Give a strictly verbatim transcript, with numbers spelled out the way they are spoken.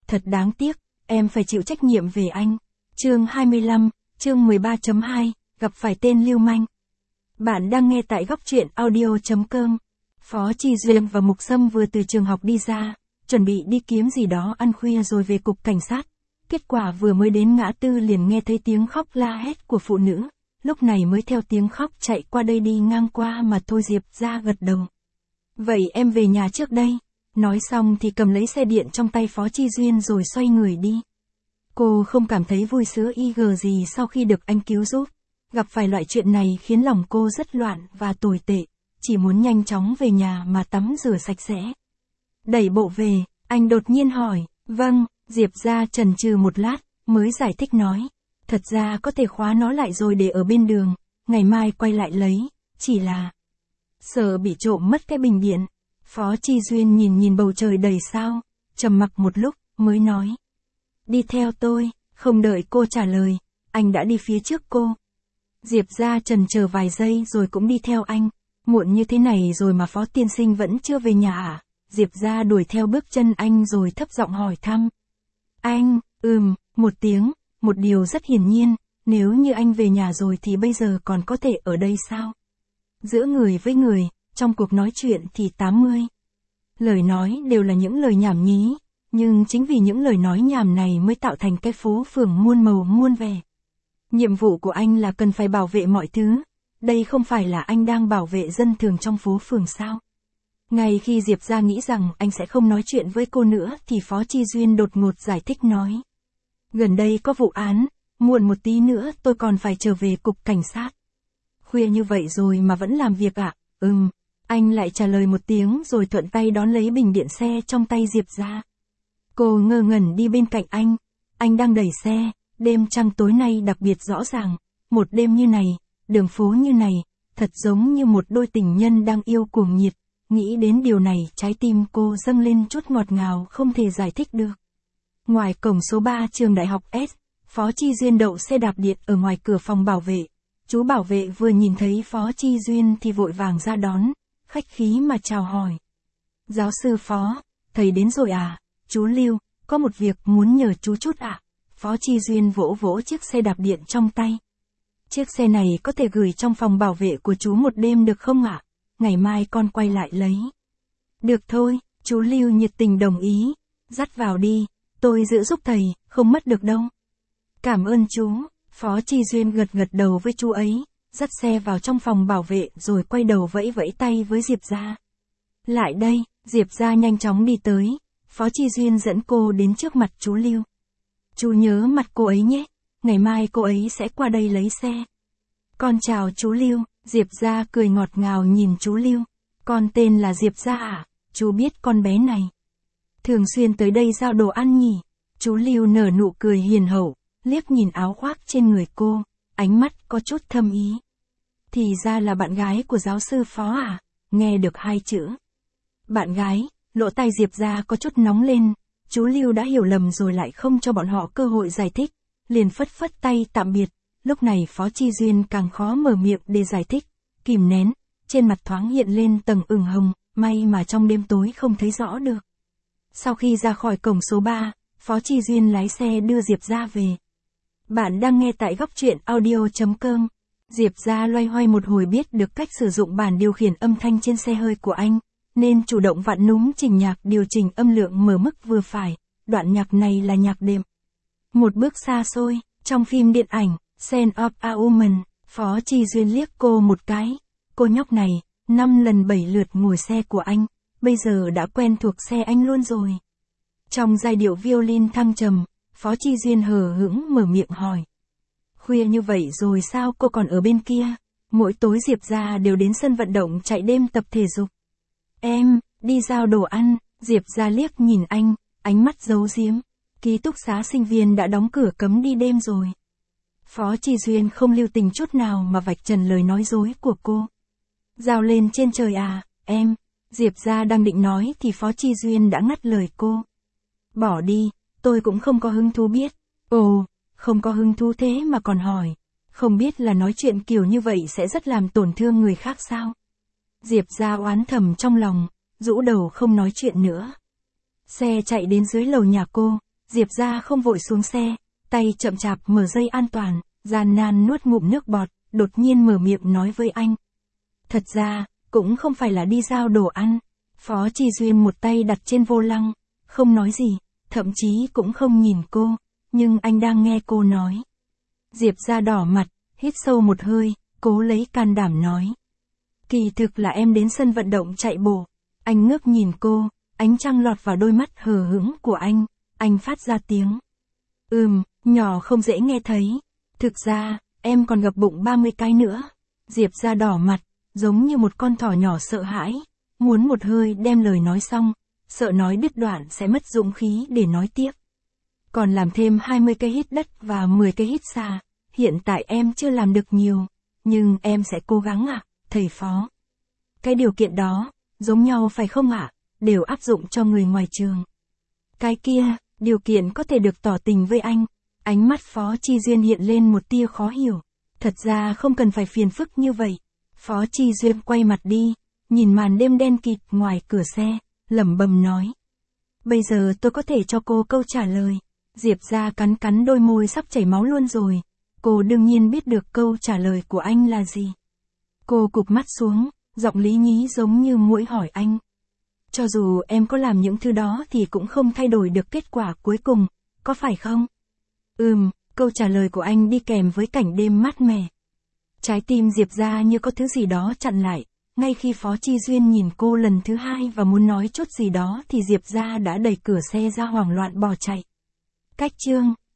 Thật đáng tiếc, em phải chịu trách nhiệm về anh. Chương hai mươi lăm, chương mười ba chấm hai, gặp phải tên lưu manh. Bạn đang nghe tại góc truyện audio chấm com. Phó Chi Duyên và Mục Sâm vừa từ trường học đi ra, chuẩn bị đi kiếm gì đó ăn khuya rồi về cục cảnh sát. Kết quả vừa mới đến ngã tư liền nghe thấy tiếng khóc la hét của phụ nữ, lúc này mới theo tiếng khóc chạy qua đây đi ngang qua mà thôi. Diệp ra gật đầu. Vậy em về nhà trước đây. Nói xong thì cầm lấy xe điện trong tay Phó Chi Duyên rồi xoay người đi. Cô không cảm thấy vui sướng y gờ gì sau khi được anh cứu giúp. Gặp phải loại chuyện này khiến lòng cô rất loạn và tồi tệ, chỉ muốn nhanh chóng về nhà mà tắm rửa sạch sẽ. Đẩy bộ về, anh đột nhiên hỏi, vâng, Diệp ra chần chừ một lát, mới giải thích nói. Thật ra có thể khóa nó lại rồi để ở bên đường, ngày mai quay lại lấy, chỉ là sợ bị trộm mất cái bình điện. Phó Chi Duyên nhìn nhìn bầu trời đầy sao, trầm mặc một lúc, mới nói. Đi theo tôi. Không đợi cô trả lời, anh đã đi phía trước cô. Diệp ra chần chờ vài giây rồi cũng đi theo anh. Muộn như thế này rồi mà Phó tiên sinh vẫn chưa về nhà à? Diệp ra đuổi theo bước chân anh rồi thấp giọng hỏi thăm. Anh, ừm, một tiếng, một điều rất hiển nhiên, nếu như anh về nhà rồi thì bây giờ còn có thể ở đây sao? Giữa người với người, trong cuộc nói chuyện thì tám mươi lời nói đều là những lời nhảm nhí, nhưng chính vì những lời nói nhảm này mới tạo thành cái phố phường muôn màu muôn vẻ. Nhiệm vụ của anh là cần phải bảo vệ mọi thứ, đây không phải là anh đang bảo vệ dân thường trong phố phường sao? Ngay khi Diệp ra nghĩ rằng anh sẽ không nói chuyện với cô nữa thì Phó Chi Duyên đột ngột giải thích nói. Gần đây có vụ án, muộn một tí nữa tôi còn phải trở về cục cảnh sát. Khuya như vậy rồi mà vẫn làm việc ạ? À? Ừm. Anh lại trả lời một tiếng rồi thuận tay đón lấy bình điện xe trong tay Diệp ra. Cô ngơ ngẩn đi bên cạnh anh, anh đang đẩy xe, đêm trăng tối nay đặc biệt rõ ràng, một đêm như này, đường phố như này, thật giống như một đôi tình nhân đang yêu cuồng nhiệt, nghĩ đến điều này trái tim cô dâng lên chút ngọt ngào không thể giải thích được. Ngoài cổng số ba trường đại học S, Phó Chi Duyên đậu xe đạp điện ở ngoài cửa phòng bảo vệ, chú bảo vệ vừa nhìn thấy Phó Chi Duyên thì vội vàng ra đón. Khách khí mà chào hỏi. Giáo sư Phó, thầy đến rồi à? Chú Lưu, có một việc muốn nhờ chú chút ạ. À? Phó Chi Duyên vỗ vỗ chiếc xe đạp điện trong tay. Chiếc xe này có thể gửi trong phòng bảo vệ của chú một đêm được không ạ? À? Ngày mai con quay lại lấy. Được thôi, chú Lưu nhiệt tình đồng ý. Dắt vào đi, tôi giữ giúp thầy, không mất được đâu. Cảm ơn chú. Phó Chi Duyên gật gật đầu với chú ấy. Dắt xe vào trong phòng bảo vệ rồi quay đầu vẫy vẫy tay với Diệp ra. Lại đây, Diệp ra nhanh chóng đi tới, Phó Chi Duyên dẫn cô đến trước mặt chú Lưu. Chú nhớ mặt cô ấy nhé, ngày mai cô ấy sẽ qua đây lấy xe. Con chào chú Lưu, Diệp ra cười ngọt ngào nhìn chú Lưu. Con tên là Diệp ra à, chú biết con bé này. Thường xuyên tới đây giao đồ ăn nhỉ. Chú Lưu nở nụ cười hiền hậu, liếc nhìn áo khoác trên người cô. Ánh mắt có chút thâm ý. Thì ra là bạn gái của giáo sư Phó à? Nghe được hai chữ. Bạn gái, lỗ tai Diệp ra có chút nóng lên. Chú Lưu đã hiểu lầm rồi lại không cho bọn họ cơ hội giải thích. Liền phất phất tay tạm biệt. Lúc này Phó Chi Duyên càng khó mở miệng để giải thích. Kìm nén, trên mặt thoáng hiện lên tầng ửng hồng, may mà trong đêm tối không thấy rõ được. Sau khi ra khỏi cổng số ba, Phó Chi Duyên lái xe đưa Diệp ra về. Bạn đang nghe tại góc truyện audio chấm com. Diệp ra loay hoay một hồi biết được cách sử dụng bản điều khiển âm thanh trên xe hơi của anh, nên chủ động vặn núm chỉnh nhạc điều chỉnh âm lượng mở mức vừa phải, đoạn nhạc này là nhạc đệm. Một bước xa xôi, trong phim điện ảnh, Scent of a Woman, Phó Chi Duyên liếc cô một cái, cô nhóc này, năm lần bảy lượt ngồi xe của anh, bây giờ đã quen thuộc xe anh luôn rồi. Trong giai điệu violin thăng trầm, Phó Chi Duyên hờ hững mở miệng hỏi. Khuya như vậy rồi sao cô còn ở bên kia? Mỗi tối Diệp ra đều đến sân vận động chạy đêm tập thể dục. Em, đi giao đồ ăn, Diệp ra liếc nhìn anh, ánh mắt giấu giếm. Ký túc xá sinh viên đã đóng cửa cấm đi đêm rồi. Phó Chi Duyên không lưu tình chút nào mà vạch trần lời nói dối của cô. Giao lên trên trời à, em, Diệp ra đang định nói thì Phó Chi Duyên đã ngắt lời cô. Bỏ đi, tôi cũng không có hứng thú biết. Ồ, không có hứng thú thế mà còn hỏi. Không biết là nói chuyện kiểu như vậy sẽ rất làm tổn thương người khác sao? Diệp ra oán thầm trong lòng, rũ đầu không nói chuyện nữa. Xe chạy đến dưới lầu nhà cô, Diệp Gia không vội xuống xe, tay chậm chạp mở dây an toàn, gian nan nuốt ngụm nước bọt, đột nhiên mở miệng nói với anh. Thật ra, cũng không phải là đi giao đồ ăn. Phó Chi Duyên một tay đặt trên vô lăng, không nói gì, thậm chí cũng không nhìn cô, nhưng anh đang nghe cô nói. Diệp Gia đỏ mặt, hít sâu một hơi, cố lấy can đảm nói. Kỳ thực là em đến sân vận động chạy bộ. Anh ngước nhìn cô, ánh trăng lọt vào đôi mắt hờ hững của anh, anh phát ra tiếng. Ừm, nhỏ không dễ nghe thấy. Thực ra, em còn gập bụng ba mươi cái nữa. Diệp Gia đỏ mặt, giống như một con thỏ nhỏ sợ hãi, muốn một hơi đem lời nói xong, sợ nói đứt đoạn sẽ mất dũng khí để nói tiếp. Còn làm thêm hai mươi cái hít đất và mười cái hít xa, hiện tại em chưa làm được nhiều, nhưng em sẽ cố gắng ạ, thầy Phó. Cái điều kiện đó, giống nhau phải không ạ, đều áp dụng cho người ngoài trường. Cái kia, điều kiện có thể được tỏ tình với anh. Ánh mắt Phó Chi Duyên hiện lên một tia khó hiểu. Thật ra không cần phải phiền phức như vậy. Phó Chi Duyên quay mặt đi, nhìn màn đêm đen kịt ngoài cửa xe, lẩm bẩm nói. Bây giờ tôi có thể cho cô câu trả lời. Diệp Gia cắn cắn đôi môi sắp chảy máu luôn rồi. Cô đương nhiên biết được câu trả lời của anh là gì. Cô cụp mắt xuống, giọng lý nhí giống như muỗi hỏi anh. Cho dù em có làm những thứ đó thì cũng không thay đổi được kết quả cuối cùng, có phải không? Ừm, câu trả lời của anh đi kèm với cảnh đêm mát mẻ. Trái tim Diệp Gia như có thứ gì đó chặn lại, ngay khi Phó Chi Duyên nhìn cô lần thứ hai và muốn nói chút gì đó thì Diệp Gia đã đẩy cửa xe ra hoảng loạn bỏ chạy. Cách chương